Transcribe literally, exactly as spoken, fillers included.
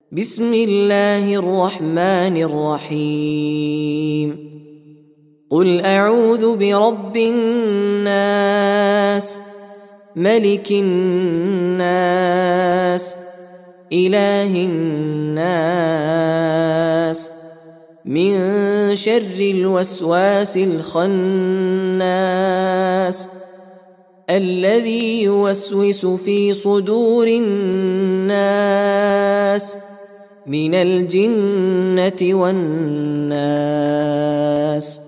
بسم الله الرحمن الرحيم قل أعوذ برب الناس ملك الناس إله الناس من شر الوسواس الخناس الذي يوسوس في صدور الناس من الجنة والناس.